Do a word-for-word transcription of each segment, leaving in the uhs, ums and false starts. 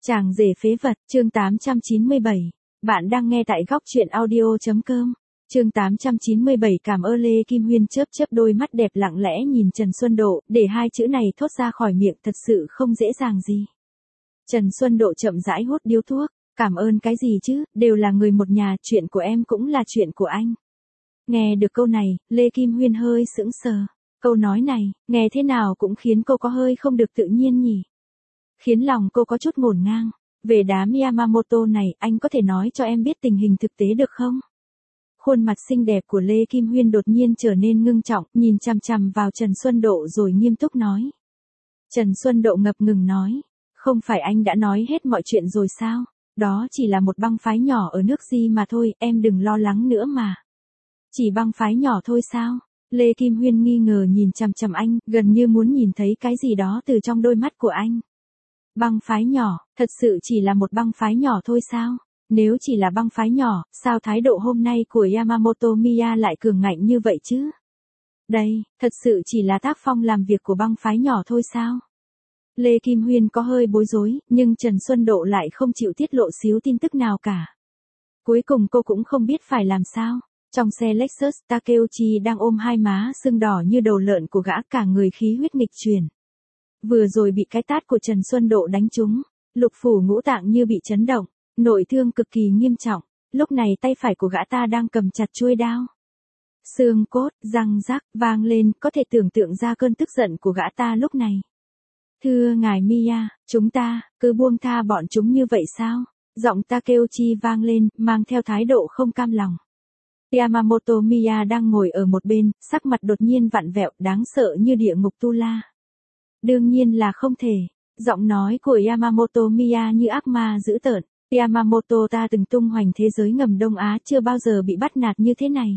Chàng rể phế vật, chương tám trăm chín mươi bảy. Bạn đang nghe tại góc truyện audio.com. Chương tám trăm chín mươi bảy. Cảm ơn. Lê Kim Huyên chớp chớp đôi mắt đẹp lặng lẽ nhìn Trần Xuân Độ, để hai chữ này thốt ra khỏi miệng thật sự không dễ dàng gì. Trần Xuân Độ chậm rãi hút điếu thuốc. Cảm ơn cái gì chứ, đều là người một nhà, chuyện của em cũng là chuyện của anh. Nghe được câu này, Lê Kim Huyên hơi sững sờ. Câu nói này, nghe thế nào cũng khiến cô có hơi không được tự nhiên nhỉ. Khiến lòng cô có chút ngổn ngang. Về đám Yamamoto này, anh có thể nói cho em biết tình hình thực tế được không? Khuôn mặt xinh đẹp của Lê Kim Huyên đột nhiên trở nên ngưng trọng, nhìn chằm chằm vào Trần Xuân Độ rồi nghiêm túc nói. Trần Xuân Độ ngập ngừng nói. Không phải anh đã nói hết mọi chuyện rồi sao? Đó chỉ là một băng phái nhỏ ở nước Di mà thôi, em đừng lo lắng nữa mà. Chỉ băng phái nhỏ thôi sao? Lê Kim Huyên nghi ngờ nhìn chằm chằm anh, gần như muốn nhìn thấy cái gì đó từ trong đôi mắt của anh. Băng phái nhỏ, thật sự chỉ là một băng phái nhỏ thôi sao? Nếu chỉ là băng phái nhỏ, sao thái độ hôm nay của Yamamoto Miya lại cường ngạnh như vậy chứ? Đây, thật sự chỉ là tác phong làm việc của băng phái nhỏ thôi sao? Lê Kim Huyên có hơi bối rối, nhưng Trần Xuân Độ lại không chịu tiết lộ xíu tin tức nào cả. Cuối cùng cô cũng không biết phải làm sao. Trong xe Lexus, Takeuchi đang ôm hai má sưng đỏ như đầu lợn của gã, cả người khí huyết nghịch chuyển. Vừa rồi bị cái tát của Trần Xuân Độ đánh trúng, lục phủ ngũ tạng như bị chấn động, nội thương cực kỳ nghiêm trọng. Lúc này tay phải của gã ta đang cầm chặt chuôi đao. Xương cốt, răng rắc, vang lên, có thể tưởng tượng ra cơn tức giận của gã ta lúc này. Thưa ngài Miya, chúng ta, cứ buông tha bọn chúng như vậy sao? Giọng Takeuchi vang lên, mang theo thái độ không cam lòng. Yamamoto Miya đang ngồi ở một bên, sắc mặt đột nhiên vặn vẹo, đáng sợ như địa ngục tu la. Đương nhiên là không thể. Giọng nói của Yamamoto Miya như ác ma dữ tợn. Yamamoto ta từng tung hoành thế giới ngầm Đông Á, chưa bao giờ bị bắt nạt như thế này.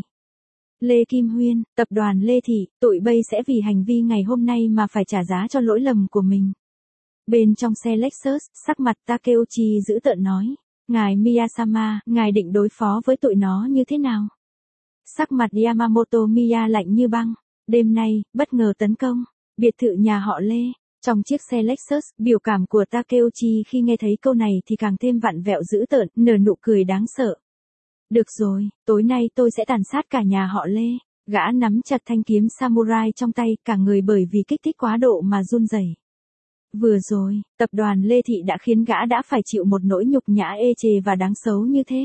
Lê Kim Huyên, tập đoàn Lê Thị, tụi bay sẽ vì hành vi ngày hôm nay mà phải trả giá cho lỗi lầm của mình. Bên trong xe Lexus, sắc mặt Takeuchi dữ tợn nói. Ngài Miyasama, ngài định đối phó với tụi nó như thế nào? Sắc mặt Yamamoto Miya lạnh như băng. Đêm nay, bất ngờ tấn công biệt thự nhà họ Lê. Trong chiếc xe Lexus, biểu cảm của Takeuchi khi nghe thấy câu này thì càng thêm vặn vẹo dữ tợn, nở nụ cười đáng sợ. Được rồi, tối nay tôi sẽ tàn sát cả nhà họ Lê. Gã nắm chặt thanh kiếm samurai trong tay, cả người bởi vì kích thích quá độ mà run rẩy. Vừa rồi, tập đoàn Lê Thị đã khiến gã đã phải chịu một nỗi nhục nhã ê chề và đáng xấu như thế.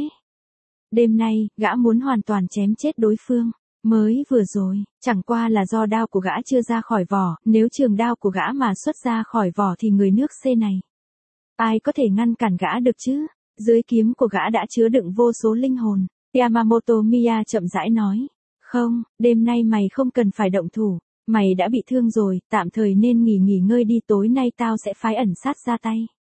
Đêm nay, gã muốn hoàn toàn chém chết đối phương. Mới vừa rồi, chẳng qua là do đao của gã chưa ra khỏi vỏ, nếu trường đao của gã mà xuất ra khỏi vỏ thì người nước C này. Ai có thể ngăn cản gã được chứ? Dưới kiếm của gã đã chứa đựng vô số linh hồn. Yamamoto Miya chậm rãi nói. Không, đêm nay mày không cần phải động thủ. Mày đã bị thương rồi, tạm thời nên nghỉ nghỉ ngơi đi, tối nay tao sẽ phái ẩn sát ra tay.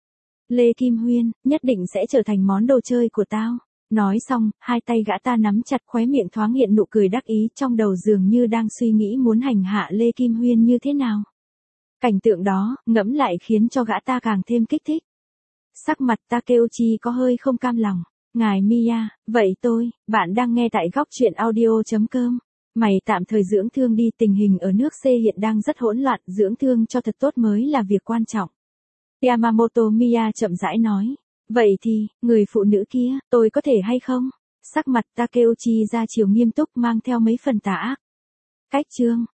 Lê Kim Huyên, nhất định sẽ trở thành món đồ chơi của tao. Nói xong, hai tay gã ta nắm chặt, khóe miệng thoáng hiện nụ cười đắc ý, trong đầu dường như đang suy nghĩ muốn hành hạ Lê Kim Huyên như thế nào. Cảnh tượng đó, ngẫm lại khiến cho gã ta càng thêm kích thích. Sắc mặt Takeuchi có hơi không cam lòng. Ngài Miya, vậy tôi, bạn đang nghe tại góc truyện audio.com. Mày tạm thời dưỡng thương đi, tình hình ở nước C hiện đang rất hỗn loạn, dưỡng thương cho thật tốt mới là việc quan trọng. Yamamoto Miya chậm rãi nói. Vậy thì, người phụ nữ kia, tôi có thể hay không? Sắc mặt Takeuchi ra chiều nghiêm túc mang theo mấy phần tà ác. Cách chương.